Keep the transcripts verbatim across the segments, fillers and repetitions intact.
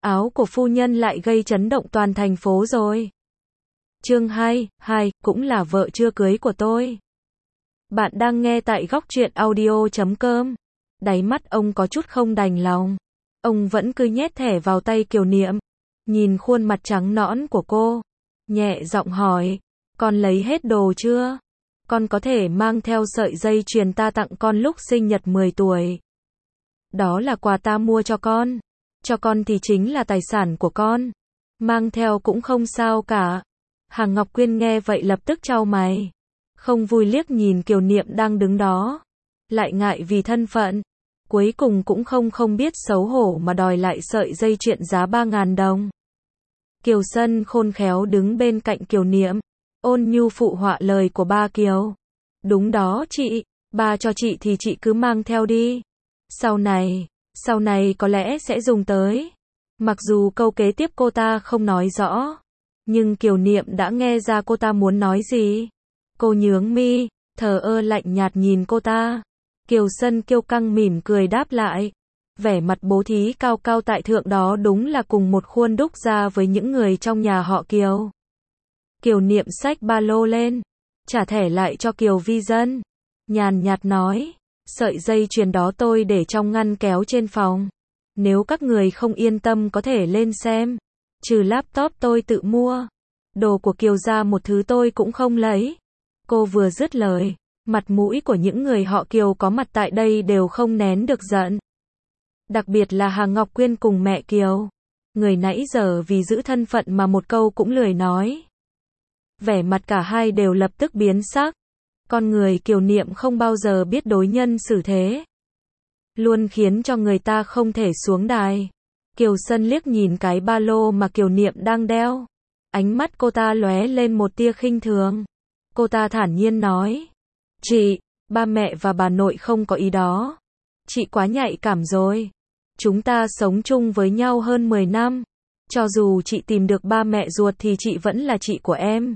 áo của phu nhân lại gây chấn động toàn thành phố rồi. Chương hai, hai, cũng là vợ chưa cưới của tôi. Bạn đang nghe tại góc truyện audio chấm com. Đáy mắt ông có chút không đành lòng. Ông vẫn cứ nhét thẻ vào tay Kiều Niệm. Nhìn khuôn mặt trắng nõn của cô. Nhẹ giọng hỏi. Con lấy hết đồ chưa? Con có thể mang theo sợi dây chuyền ta tặng con lúc sinh nhật mười tuổi. Đó là quà ta mua cho con. Cho con thì chính là tài sản của con. Mang theo cũng không sao cả. Hàng Ngọc Quyên nghe vậy lập tức chau mày. Không vui liếc nhìn Kiều Niệm đang đứng đó. Lại ngại vì thân phận. Cuối cùng cũng không không biết xấu hổ mà đòi lại sợi dây chuyền giá ba ngàn đồng. Kiều Sân khôn khéo đứng bên cạnh Kiều Niệm. Ôn nhu phụ họa lời của ba Kiều. Đúng đó chị, ba cho chị thì chị cứ mang theo đi. Sau này, sau này có lẽ sẽ dùng tới. Mặc dù câu kế tiếp cô ta không nói rõ. Nhưng Kiều Niệm đã nghe ra cô ta muốn nói gì. Cô nhướng mi, thờ ơ lạnh nhạt nhìn cô ta. Kiều Sân kiêu căng mỉm cười đáp lại. Vẻ mặt bố thí cao cao tại thượng đó đúng là cùng một khuôn đúc ra với những người trong nhà họ Kiều. Kiều Niệm xách ba lô lên, trả thẻ lại cho Kiều Vi Dân. Nhàn nhạt nói, sợi dây chuyền đó tôi để trong ngăn kéo trên phòng. Nếu các người không yên tâm có thể lên xem. Trừ laptop tôi tự mua. Đồ của Kiều gia một thứ tôi cũng không lấy. Cô vừa dứt lời, mặt mũi của những người họ Kiều có mặt tại đây đều không nén được giận. Đặc biệt là Hàng Ngọc Quyên cùng mẹ Kiều. Người nãy giờ vì giữ thân phận mà một câu cũng lười nói. Vẻ mặt cả hai đều lập tức biến sắc. Con người Kiều Niệm không bao giờ biết đối nhân xử thế. Luôn khiến cho người ta không thể xuống đài. Kiều Sân liếc nhìn cái ba lô mà Kiều Niệm đang đeo. Ánh mắt cô ta lóe lên một tia khinh thường. Cô ta thản nhiên nói. Chị, ba mẹ và bà nội không có ý đó. Chị quá nhạy cảm rồi. Chúng ta sống chung với nhau hơn mười năm. Cho dù chị tìm được ba mẹ ruột thì chị vẫn là chị của em.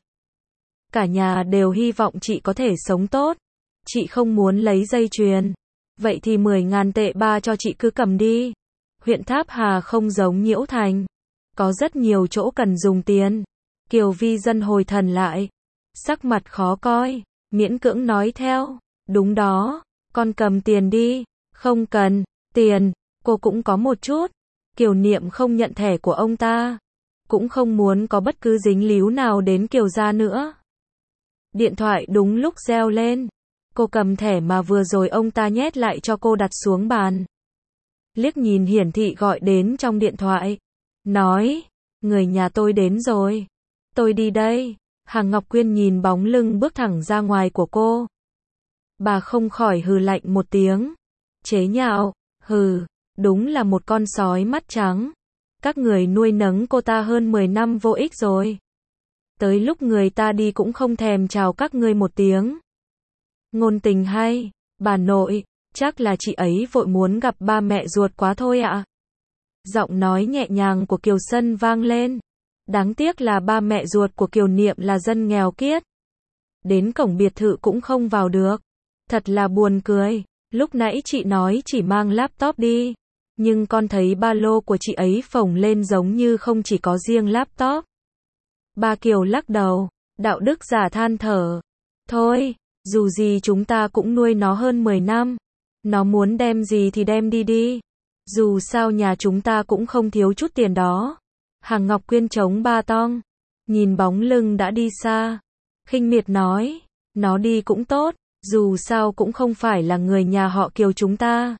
Cả nhà đều hy vọng chị có thể sống tốt. Chị không muốn lấy dây chuyền. Vậy thì mười ngàn tệ ba cho chị cứ cầm đi. Huyện Tháp Hà không giống Nhiễu Thành. Có rất nhiều chỗ cần dùng tiền. Kiều Vi Dân hồi thần lại. Sắc mặt khó coi. Miễn cưỡng nói theo. Đúng đó. Con cầm tiền đi. Không cần. Tiền. Cô cũng có một chút. Kiều Niệm không nhận thẻ của ông ta. Cũng không muốn có bất cứ dính líu nào đến Kiều gia nữa. Điện thoại đúng lúc reo lên. Cô cầm thẻ mà vừa rồi ông ta nhét lại cho cô đặt xuống bàn. Liếc nhìn hiển thị gọi đến trong điện thoại. Nói, người nhà tôi đến rồi. Tôi đi đây. Hàng Ngọc Quyên nhìn bóng lưng bước thẳng ra ngoài của cô. Bà không khỏi hừ lạnh một tiếng. Chế nhạo, hừ, đúng là một con sói mắt trắng. Các người nuôi nấng cô ta hơn mười năm vô ích rồi. Tới lúc người ta đi cũng không thèm chào các ngươi một tiếng. Ngôn tình hay, bà nội, chắc là chị ấy vội muốn gặp ba mẹ ruột quá thôi ạ. Giọng nói nhẹ nhàng của Kiều Sân vang lên. Đáng tiếc là ba mẹ ruột của Kiều Niệm là dân nghèo kiết. Đến cổng biệt thự cũng không vào được. Thật là buồn cười, lúc nãy chị nói chỉ mang laptop đi. Nhưng con thấy ba lô của chị ấy phồng lên giống như không chỉ có riêng laptop. Ba Kiều lắc đầu, đạo đức giả than thở. Thôi, dù gì chúng ta cũng nuôi nó hơn mười năm. Nó muốn đem gì thì đem đi đi. Dù sao nhà chúng ta cũng không thiếu chút tiền đó. Hàng Ngọc Quyên chống ba tong. Nhìn bóng lưng đã đi xa. Khinh miệt nói, nó đi cũng tốt. Dù sao cũng không phải là người nhà họ Kiều chúng ta.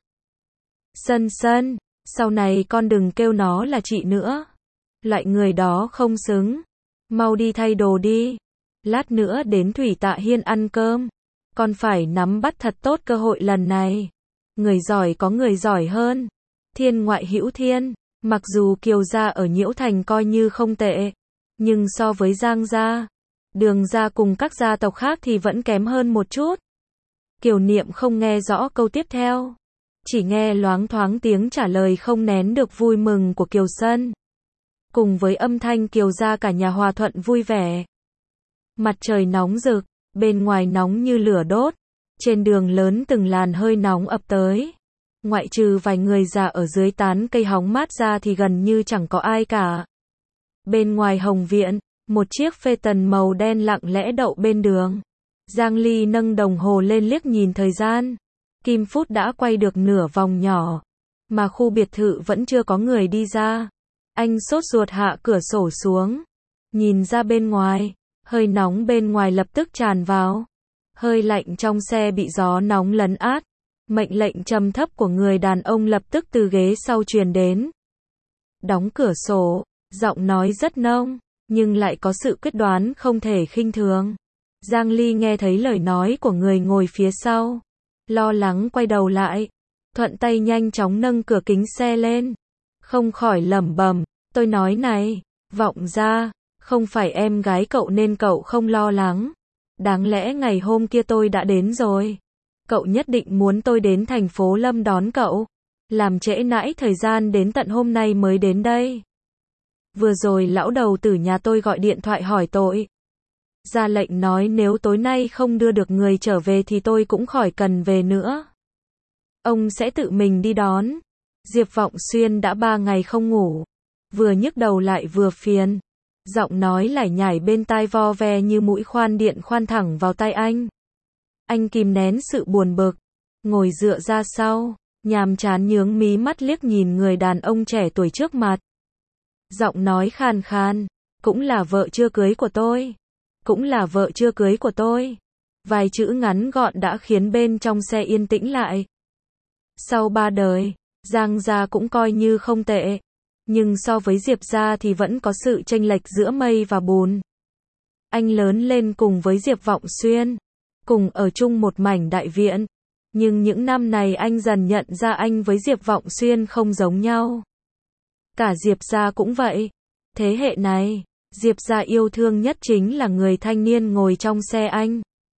Sân Sân, sau này con đừng kêu nó là chị nữa. Loại người đó không xứng. Mau đi thay đồ đi. Lát nữa đến Thủy Tạ Hiên ăn cơm. Con phải nắm bắt thật tốt cơ hội lần này. Người giỏi có người giỏi hơn. Thiên ngoại hữu thiên. Mặc dù Kiều gia ở Nhiễu Thành coi như không tệ. Nhưng so với Giang gia, Đường gia cùng các gia tộc khác thì vẫn kém hơn một chút. Kiều Niệm không nghe rõ câu tiếp theo. Chỉ nghe loáng thoáng tiếng trả lời không nén được vui mừng của Kiều Sân. Cùng với âm thanh Kiều gia cả nhà hòa thuận vui vẻ. Mặt trời nóng rực, bên ngoài nóng như lửa đốt. Trên đường lớn từng làn hơi nóng ập tới. Ngoại trừ vài người già ở dưới tán cây hóng mát ra thì gần như chẳng có ai cả. Bên ngoài hồng viện, một chiếc Phaeton màu đen lặng lẽ đậu bên đường. Giang Ly nâng đồng hồ lên liếc nhìn thời gian. Kim phút đã quay được nửa vòng nhỏ, mà khu biệt thự vẫn chưa có người đi ra. Anh sốt ruột hạ cửa sổ xuống, nhìn ra bên ngoài, hơi nóng bên ngoài lập tức tràn vào. Hơi lạnh trong xe bị gió nóng lấn át. Mệnh lệnh trầm thấp của người đàn ông lập tức từ ghế sau truyền đến. Đóng cửa sổ, giọng nói rất nông, nhưng lại có sự quyết đoán không thể khinh thường. Giang Ly nghe thấy lời nói của người ngồi phía sau, lo lắng quay đầu lại, thuận tay nhanh chóng nâng cửa kính xe lên, không khỏi lẩm bẩm, tôi nói này, vọng ra, không phải em gái cậu nên cậu không lo lắng. Đáng lẽ ngày hôm kia tôi đã đến rồi. Cậu nhất định muốn tôi đến thành phố Lâm đón cậu, làm trễ nãi thời gian đến tận hôm nay mới đến đây. Vừa rồi lão đầu tử nhà tôi gọi điện thoại hỏi tội. Ra lệnh nói nếu tối nay không đưa được người trở về thì tôi cũng khỏi cần về nữa. Ông sẽ tự mình đi đón. Diệp Vọng Xuyên đã ba ngày không ngủ, vừa nhức đầu lại vừa phiền. Giọng nói lải nhải bên tai vo ve như mũi khoan điện khoan thẳng vào tai anh. Anh kìm nén sự buồn bực, ngồi dựa ra sau, nhàm chán nhướng mí mắt liếc nhìn người đàn ông trẻ tuổi trước mặt. Giọng nói khàn khàn, cũng là vợ chưa cưới của tôi. Cũng là vợ chưa cưới của tôi. Vài chữ ngắn gọn đã khiến bên trong xe yên tĩnh lại. Sau ba đời, Giang gia cũng coi như không tệ. Nhưng so với Diệp gia thì vẫn có sự chênh lệch giữa mây và bùn. Anh lớn lên cùng với Diệp Vọng Xuyên, cùng ở chung một mảnh đại viện. Nhưng những năm này anh dần nhận ra anh với Diệp Vọng Xuyên không giống nhau. Cả Diệp gia cũng vậy. Thế hệ này, Diệp gia yêu thương nhất chính là người thanh niên ngồi trong xe anh.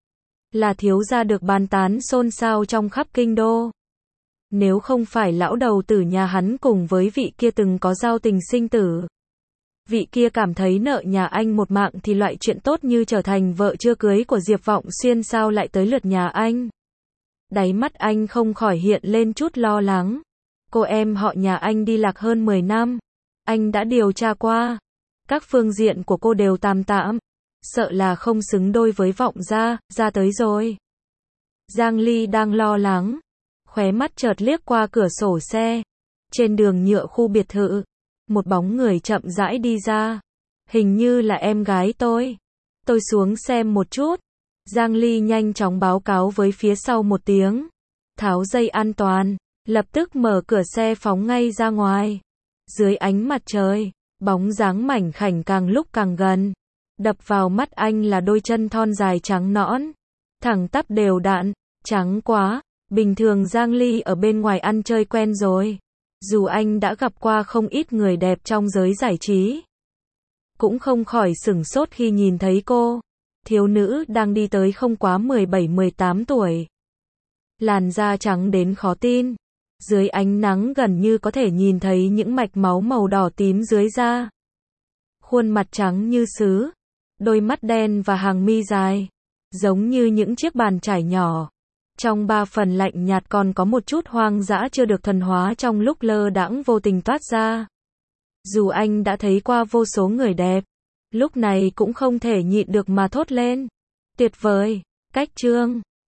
Là thiếu gia được bàn tán xôn xao trong khắp kinh đô. Nếu không phải lão đầu tử nhà hắn cùng với vị kia từng có giao tình sinh tử, vị kia cảm thấy nợ nhà anh một mạng thì loại chuyện tốt như trở thành vợ chưa cưới của Diệp Vọng Xuyên sao lại tới lượt nhà anh. Đáy mắt anh không khỏi hiện lên chút lo lắng. Cô em họ nhà anh đi lạc hơn mười năm. Anh đã điều tra qua. Các phương diện của cô đều tạm tạm. Sợ là không xứng đôi với Vọng gia, ra tới rồi. Giang Ly đang lo lắng. Khóe mắt chợt liếc qua cửa sổ xe. Trên đường nhựa khu biệt thự, một bóng người chậm rãi đi ra. Hình như là em gái tôi. Tôi xuống xem một chút. Giang Ly nhanh chóng báo cáo với phía sau một tiếng. Tháo dây an toàn, lập tức mở cửa xe phóng ngay ra ngoài. Dưới ánh mặt trời, bóng dáng mảnh khảnh càng lúc càng gần. Đập vào mắt anh là đôi chân thon dài trắng nõn, thẳng tắp đều đặn, trắng quá. Bình thường Giang Ly ở bên ngoài ăn chơi quen rồi. Dù anh đã gặp qua không ít người đẹp trong giới giải trí, cũng không khỏi sửng sốt khi nhìn thấy cô. Thiếu nữ đang đi tới không quá mười bảy mười tám tuổi. Làn da trắng đến khó tin. Dưới ánh nắng gần như có thể nhìn thấy những mạch máu màu đỏ tím dưới da. Khuôn mặt trắng như sứ. Đôi mắt đen và hàng mi dài, giống như những chiếc bàn chải nhỏ. Trong ba phần lạnh nhạt còn có một chút hoang dã chưa được thuần hóa trong lúc lơ đãng vô tình toát ra. Dù anh đã thấy qua vô số người đẹp, lúc này cũng không thể nhịn được mà thốt lên. Tuyệt vời, cách chương.